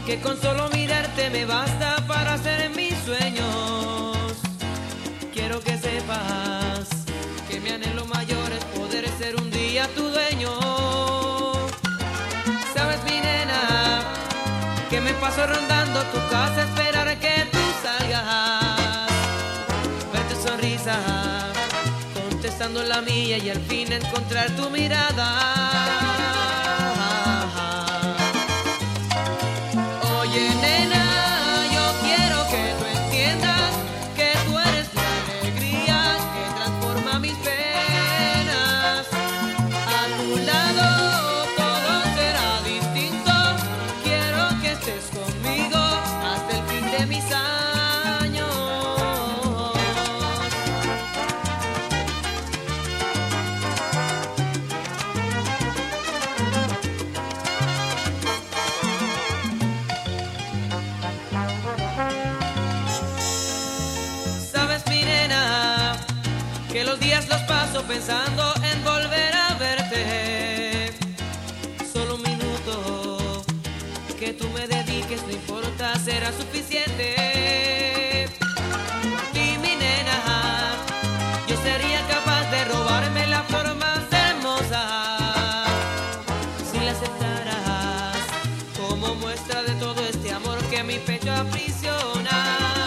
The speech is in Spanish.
que con solo mirarte me basta para hacer mis sueños. Quiero que sepas que mi anhelo mayor es poder ser un día tu dueño. Sabes, mi nena, que me paso rondando tu casa a esperar a que tú salgas. Ver tu sonrisa, contestando la mía y al fin encontrar tu mirada. Oye, nena, yo quiero que tú entiendas que tú eres la alegría que transforma mis penas. A tu lado todo será distinto. Quiero que estés conmigo hasta el fin de mis años. Sabes, mi nena, que los días los paso pensando en volver a verte. Solo un minuto que tú me dediques, no importa, será suficiente. Por ti, mi nena, yo sería capaz de robarme la flor más hermosa si la aceptaras como muestra de todo este amor que mi pecho aprisiona.